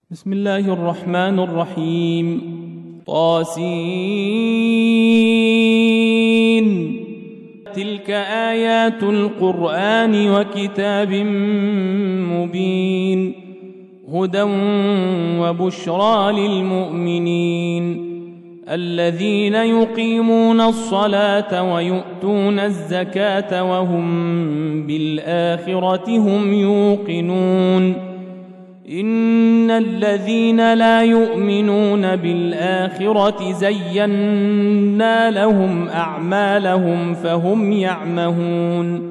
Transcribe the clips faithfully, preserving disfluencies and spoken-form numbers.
بسم الله الرحمن الرحيم. طاسين. تلك آيات القرآن وكتاب مبين هدى وبشرى للمؤمنين الذين يقيمون الصلاة ويؤتون الزكاة وهم بالآخرة هم يوقنون. إن الذين لا يؤمنون بالآخرة زينا لهم أعمالهم فهم يعمهون.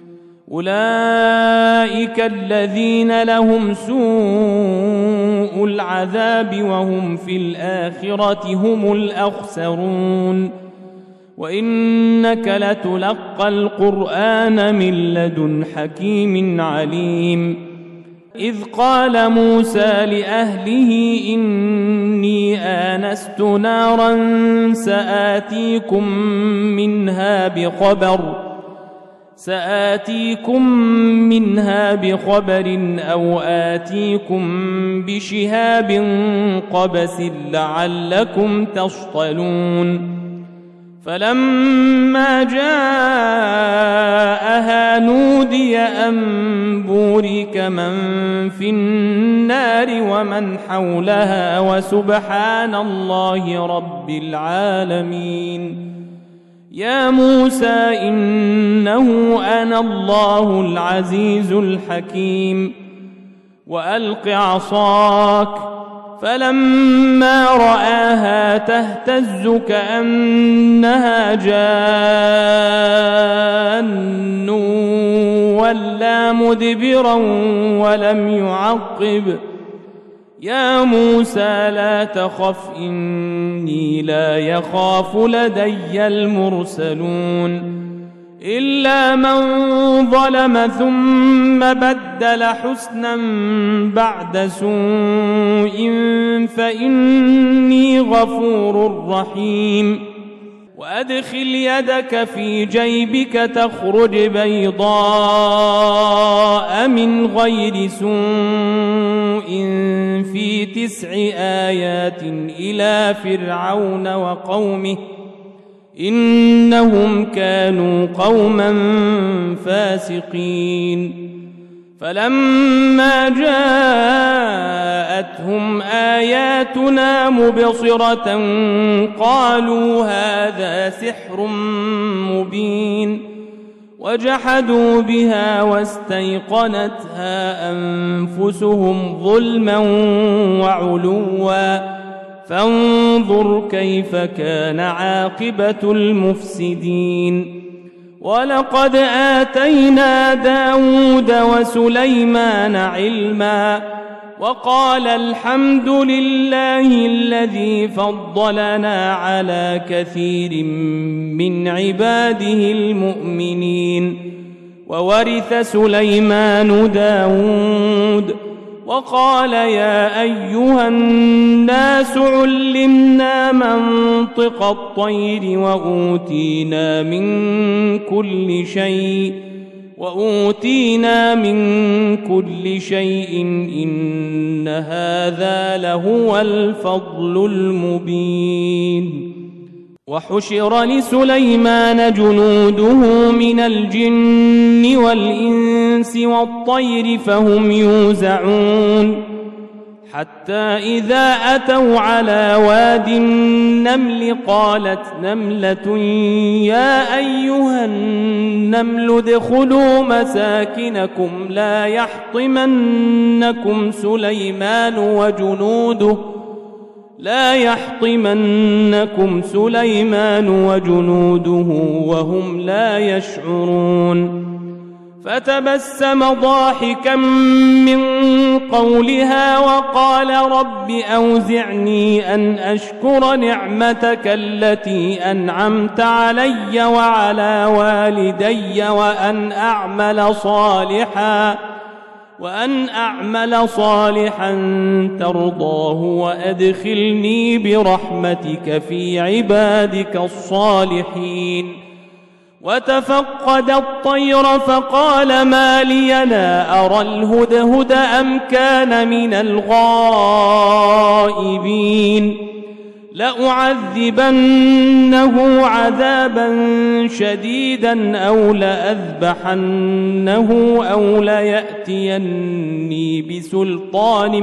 أولئك الذين لهم سوء العذاب وهم في الآخرة هم الأخسرون. وإنك لتلقى القرآن من لدن حكيم عليم. إذ قال موسى لأهله إني آنست نارا سآتيكم منها بخبر سآتيكم منها بخبر أو آتيكم بشهاب قبس لعلكم تصطلون. فلما جاءها نودي أن بورك من في النار ومن حولها وسبحان الله رب العالمين. يا موسى إنه أنا الله العزيز الحكيم. وألق عصاك فلما رآها تهتز كأنها جان ولا مدبرا ولم يعقب. يا موسى لا تخف إني لا يخاف لدي المرسلون. إلا من ظلم ثم بدل حسنا بعد سوء فإني غفور رحيم. وأدخل يدك في جيبك تخرج بيضاء من غير سوء في تسع آيات إلى فرعون وقومه إنهم كانوا قوما فاسقين. فلما جاءتهم آياتنا مبصرة قالوا هذا سحر مبين. وجحدوا بها واستيقنتها أنفسهم ظلما وعلوا فانظر كيف كان عاقبة المفسدين. ولقد آتينا داود وسليمان علما وقال الحمد لله الذي فضلنا على كثير من عباده المؤمنين. وورث سليمان داود وقال يا أيها الناس علمنا منطق الطير وأوتينا من كل شيء وأوتينا من كل شيء إن هذا لهو الفضل المبين. وحشر لسليمان جنوده من الجن والإنس والطير فهم يوزعون. حتى إذا أتوا على واد النمل قالت نملة يا أيها النمل ادخلوا مساكنكم لا يحطمنكم سليمان وجنوده لا يحطمنكم سليمان وجنوده وهم لا يشعرون. فتبسم ضاحكا من قولها وقال رب أوزعني أن أشكر نعمتك التي أنعمت علي وعلى والدي وأن أعمل صالحا وأن أعمل صالحا ترضاه وأدخلني برحمتك في عبادك الصالحين. وتفقد الطير فقال ما لي لا أرى الهدهد أم كان من الغائبين لأعذبنه عذابا شديدا أو لأذبحنه أو ليأتيني بسلطان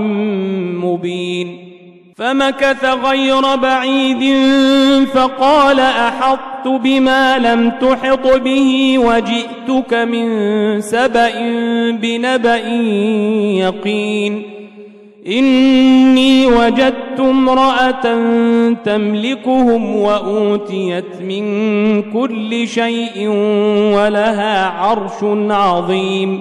مبين فمكث غير بعيد فقال أحطت بما لم تحط به وجئتك من سبأ بنبأ يقين إني وجدت امرأة تملكهم وأوتيت من كل شيء ولها عرش عظيم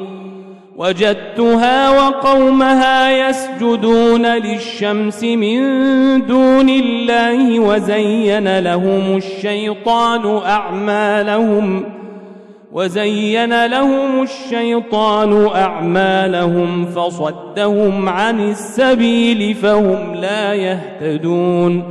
وجدتها وقومها يسجدون للشمس من دون الله وزين لهم الشيطان أعمالهم وزين لهم الشيطان أعمالهم فصدهم عن السبيل فهم لا يهتدون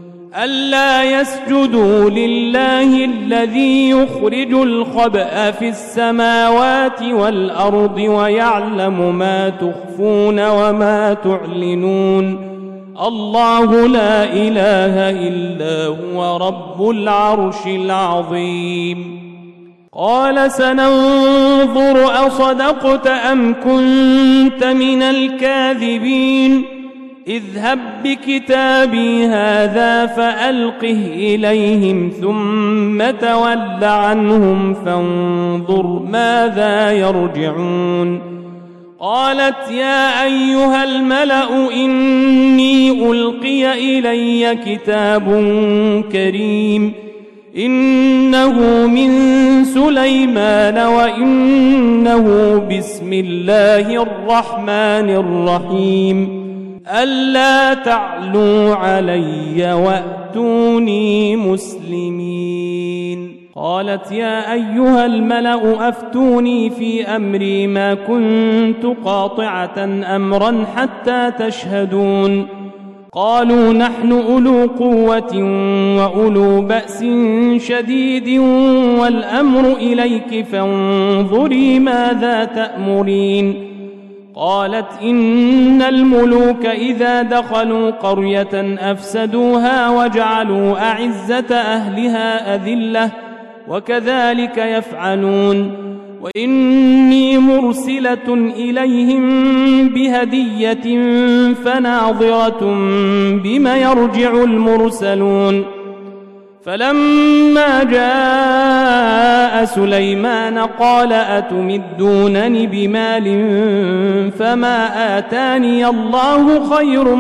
ألا يسجدوا لله الذي يخرج الخبأ في السماوات والأرض ويعلم ما تخفون وما تعلنون الله لا إله إلا هو رب العرش العظيم قال سننظر أصدقت أم كنت من الكاذبين اذهب بكتابي هذا فألقه إليهم ثم تول عنهم فانظر ماذا يرجعون قالت يا أيها الملأ إني ألقي إلي كتاب كريم إنه من سليمان وإنه بسم الله الرحمن الرحيم ألا تعلوا علي وأتوني مسلمين قالت يا أيها الملأ أفتوني في أمري ما كنت قاطعة أمرا حتى تشهدون قالوا نحن أولو قوة وأولو بأس شديد والأمر إليك فانظري ماذا تأمرين قالت إن الملوك إذا دخلوا قرية أفسدوها وجعلوا أعزة أهلها أذلة وكذلك يفعلون وإني مرسلة إليهم بهدية فناظرة بما يرجع المرسلون فلما جاء سليمان قال أتمدونني بمال فما آتاني الله خير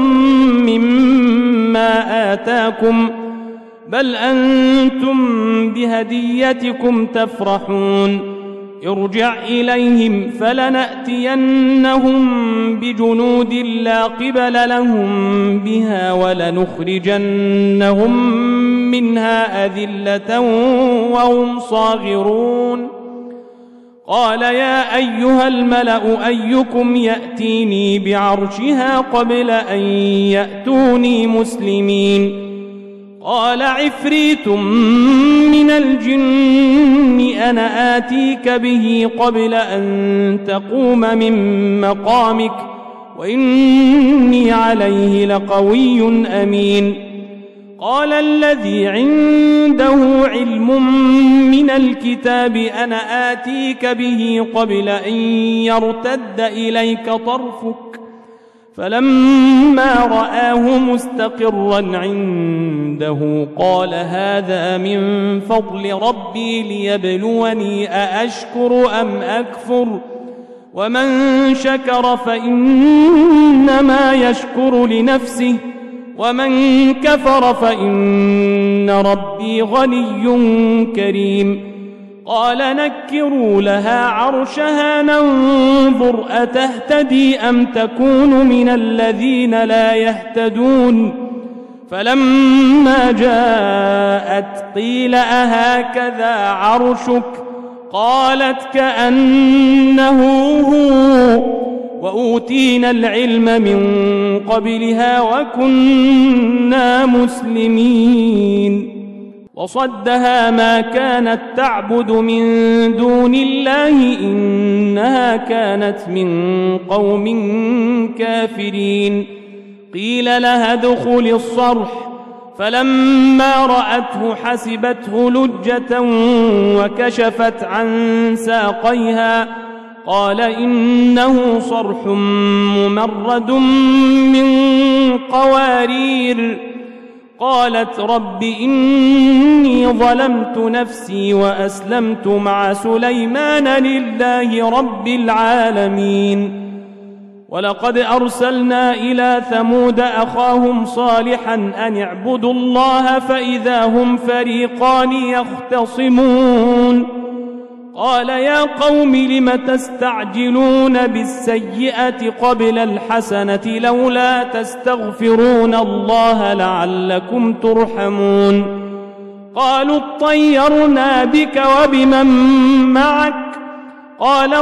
مما آتاكم بل أنتم بهديتكم تفرحون ارجع إليهم فلنأتينهم بجنود لا قبل لهم بها ولنخرجنهم منها أذلة وهم صاغرون قال يا أيها الملأ أيكم يأتيني بعرشها قبل أن يأتوني مسلمين قال عفريت من الجن أنا آتيك به قبل أن تقوم من مقامك وإني عليه لقوي أمين قال الذي عنده علم من الكتاب أنا آتيك به قبل أن يرتد إليك طرفك فلما رآه مستقرا عنده قال هذا من فضل ربي ليبلوني أأشكر أم أكفر ومن شكر فإنما يشكر لنفسه ومن كفر فإن ربي غني كريم قال نكروا لها عرشها ننظر أتهتدي أم تكون من الذين لا يهتدون فلما جاءت قيل أهكذا عرشك قالت كأنه هو وأوتينا العلم من قبلها وكنا مسلمين وصدها ما كانت تعبد من دون الله إنها كانت من قوم كافرين. قيل لها ادخل الصرح فلما رأته حسبته لجة وكشفت عن ساقيها قال إنه صرح ممرد من قوارير. قالت رب إني ظلمت نفسي وأسلمت مع سليمان لله رب العالمين. ولقد أرسلنا إلى ثمود أخاهم صالحا أن اعبدوا الله فإذا هم فريقان يختصمون. قال يا قوم لم تستعجلون بالسيئة قبل الحسنة لولا تستغفرون الله لعلكم ترحمون. قالوا اطيرنا بك وبمن معك قال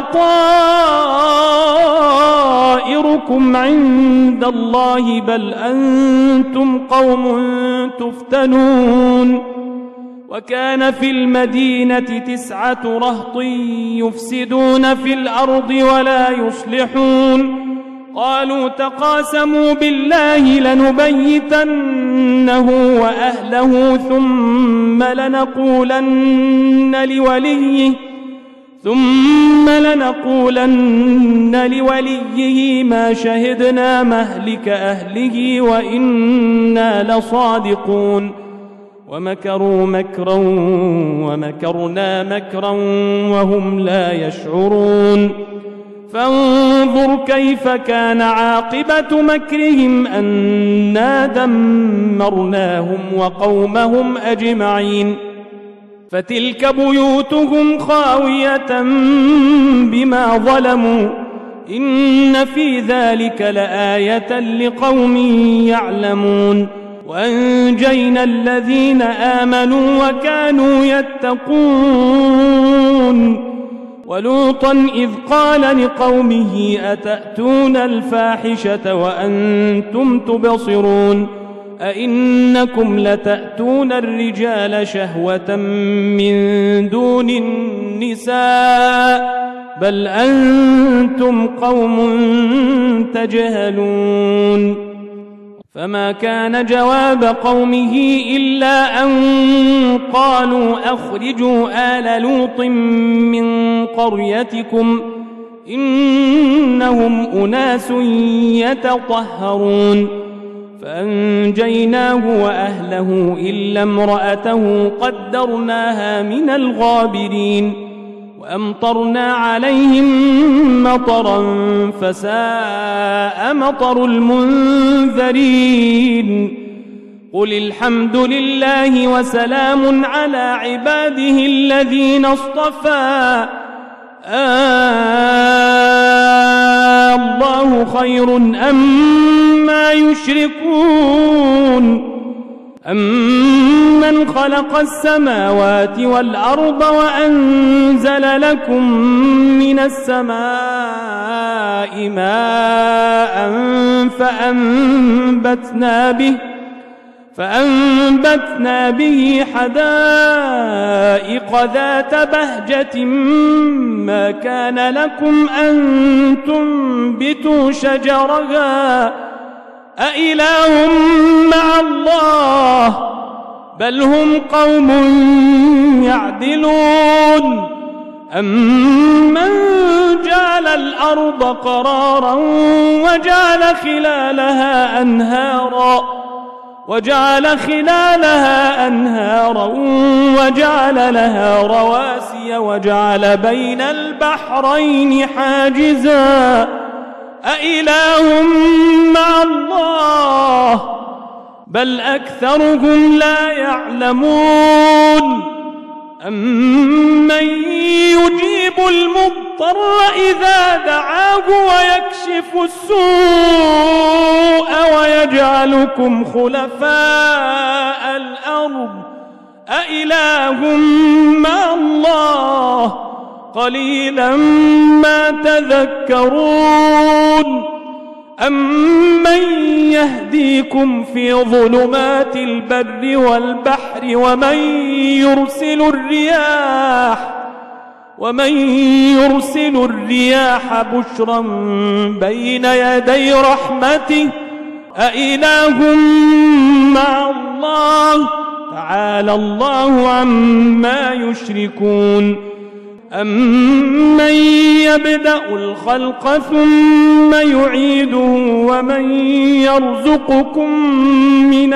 طائركم عند الله بل أنتم قوم تفتنون. وكان في المدينة تسعة رهط يفسدون في الأرض ولا يصلحون. قالوا تقاسموا بالله لنبيتنه وأهله ثم لنقولن لوليه ثم لنقولن لوليه ما شهدنا مهلك أهله وإنا لصادقون. ومكروا مكرا ومكرنا مكرا وهم لا يشعرون. فانظر كيف كان عاقبة مكرهم أنا دمرناهم وقومهم أجمعين. فتلك بيوتهم خاوية بما ظلموا إن في ذلك لآية لقوم يعلمون. وأنجينا الذين آمنوا وكانوا يتقون. ولوطا إذ قال لقومه أتأتون الفاحشة وأنتم تبصرون أئنكم لتأتون الرجال شهوة من دون النساء بل أنتم قوم تجهلون. فما كان جواب قومه إلا أن قالوا أخرجوا آل لوط من قريتكم إنهم أناس يتطهرون. فأنجيناه وأهله إلا امرأته قدرناها من الغابرين. وأمطرنا عليهم مطرا فساء مطر المنذرين. قل الحمد لله وسلام على عباده الذين اصطفى آه الله خير أما يشركون. أمن خلق السماوات والأرض وأنزل لكم من السماء ماء فأنبتنا به فأنبتنا به حدائق ذات بهجة ما كان لكم أن تنبتوا شجرها أإله مع الله بل هم قوم يعدلون. أمن جعل الأرض قرارا وجعل خلالها أنهارا وجعل خلالها أنهارا وجعل لها رواسي وجعل بين البحرين حاجزا أإله مع الله بل أكثرهم لا يعلمون. أمن يجيب المضطر إذا دعاه ويكشف السوء ويجعلكم خلفاء الأرض أإله مع الله قليلا ما تذكرون. أمن يهديكم في ظلمات البر والبحر ومن يرسل الرياح ومن يرسل الرياح بشرا بين يدي رحمته أإله مع الله تعالى الله عما يشركون أمن يبدأ الخلق ثم يعيده ومن يرزقكم من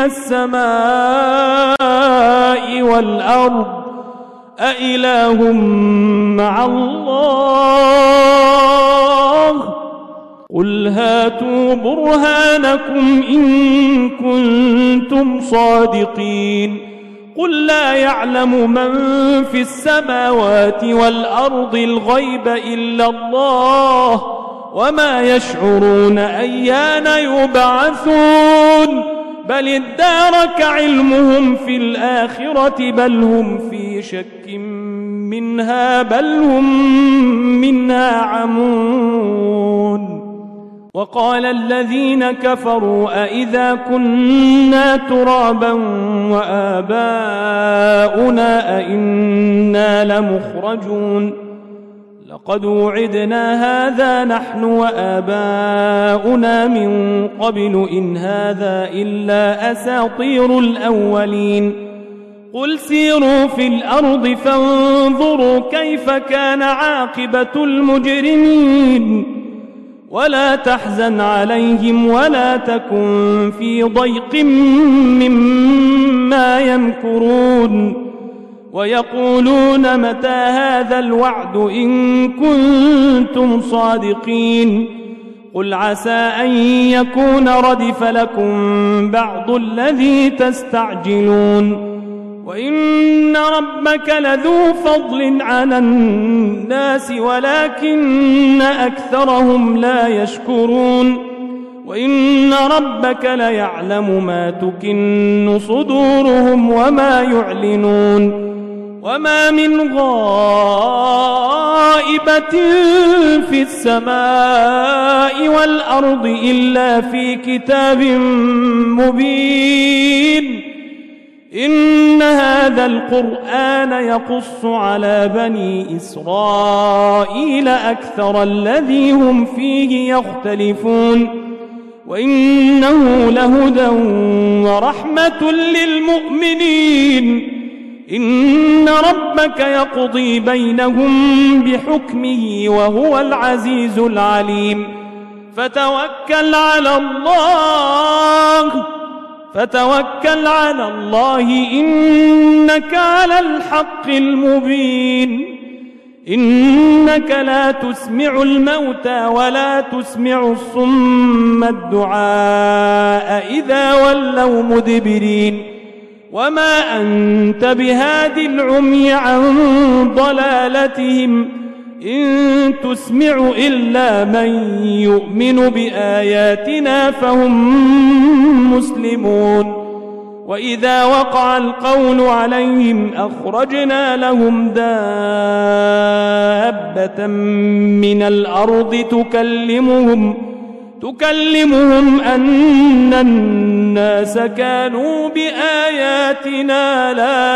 السماء والأرض أإله مع الله قل هاتوا برهانكم إن كنتم صادقين قل لا يعلم من في السماوات والأرض الغيب إلا الله وما يشعرون أيان يبعثون بل ادارك علمهم في الآخرة بل هم في شك منها بل هم منها عمون وقال الذين كفروا أئذا كنا ترابا وآباؤنا أئنا لمخرجون لقد وعدنا هذا نحن وآباؤنا من قبل إن هذا إلا أساطير الأولين قل سيروا في الأرض فانظروا كيف كان عاقبة المجرمين ولا تحزن عليهم ولا تكن في ضيق مما يمكرون ويقولون متى هذا الوعد إن كنتم صادقين قل عسى أن يكون ردف لكم بعض الذي تستعجلون وإن ربك لذو فضل على الناس ولكن أكثرهم لا يشكرون وإن ربك ليعلم ما تكن صدورهم وما يعلنون وما من غائبة في السماء والأرض إلا في كتاب مبين إن هذا القرآن يقص على بني إسرائيل أكثر الذي هم فيه يختلفون وإنه لهدى ورحمة للمؤمنين إن ربك يقضي بينهم بحكمه وهو العزيز العليم فتوكل على الله فتوكل على الله إنك على الحق المبين إنك لا تسمع الموتى ولا تسمع الصم الدعاء إذا ولوا مدبرين وما أنت بهاد العمي عن ضلالتهم إن تسمع إلا من يؤمن بآياتنا فهم مسلمون وإذا وقع القول عليهم أخرجنا لهم دابة من الأرض تكلمهم تكلمهم أن الناس كانوا بآياتنا لا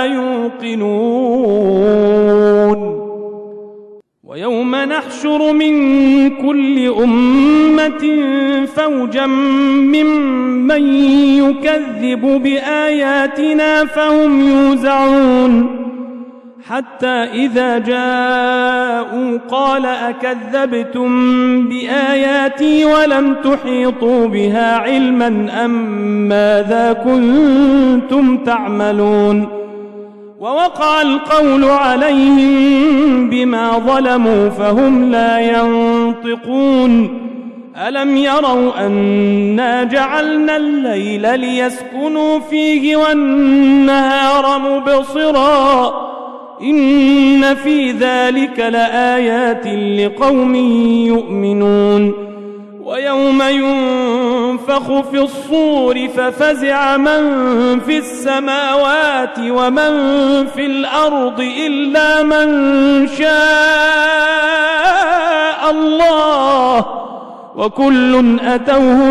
يوقنون ويوم نحشر من كل أمة فوجا ممن يكذب بآياتنا فهم يوزعون حتى إذا جاءوا قال أكذبتم بآياتي ولم تحيطوا بها علما أم ماذا كنتم تعملون ووقع القول عليهم بما ظلموا فهم لا ينطقون ألم يروا أنا جعلنا الليل ليسكنوا فيه والنهار مبصرا إن في ذلك لآيات لقوم يؤمنون ويوم ينفخ في الصور ففزع من في السماوات ومن في الأرض إلا من شاء الله وكل أتوه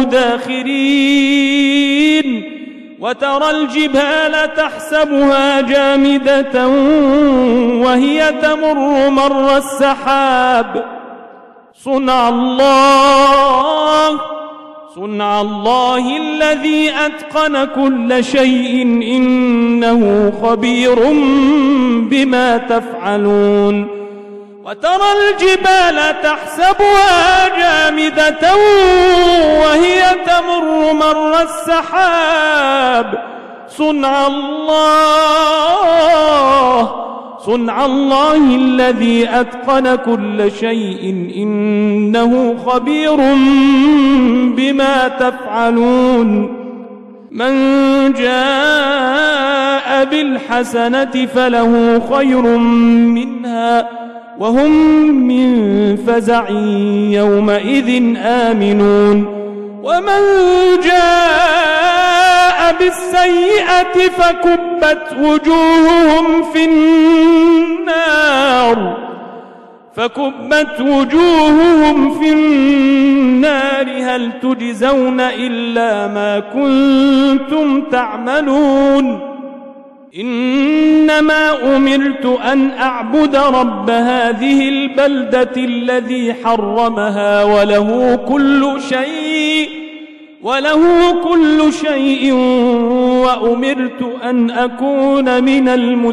داخرين وترى الجبال تحسبها جامدة وهي تمر مر السحاب صنع الله صنع الله الذي أتقن كل شيء إنه خبير بما تفعلون وترى الجبال تحسبها جامدة وهي تمر مر السحاب صنع الله صنع الله الذي أتقن كل شيء إنه خبير بما تفعلون من جاء بالحسنة فله خير منها وهم من فزع يومئذ آمنون ومن جاء بالسيئة فكبت وجوههم في النار فكبت وجوههم في النار هل تجزون إلا ما كنتم تعملون إنما أمرت أن أعبد رب هذه البلدة الذي حرمها وله كل شيء وله كل شيء وأمرت أن أكون من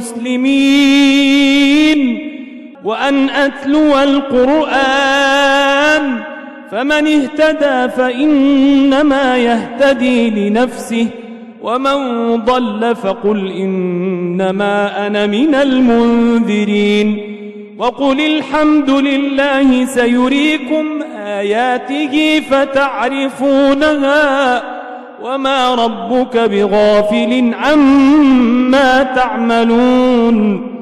المسلمين وأن أتلو القرآن فمن اهتدى فإنما يهتدي لنفسه ومن ضل فقل إنما أنا من المنذرين وقل الحمد لله سيريكم آياته فتعرفونها وما ربك بغافل عما تعملون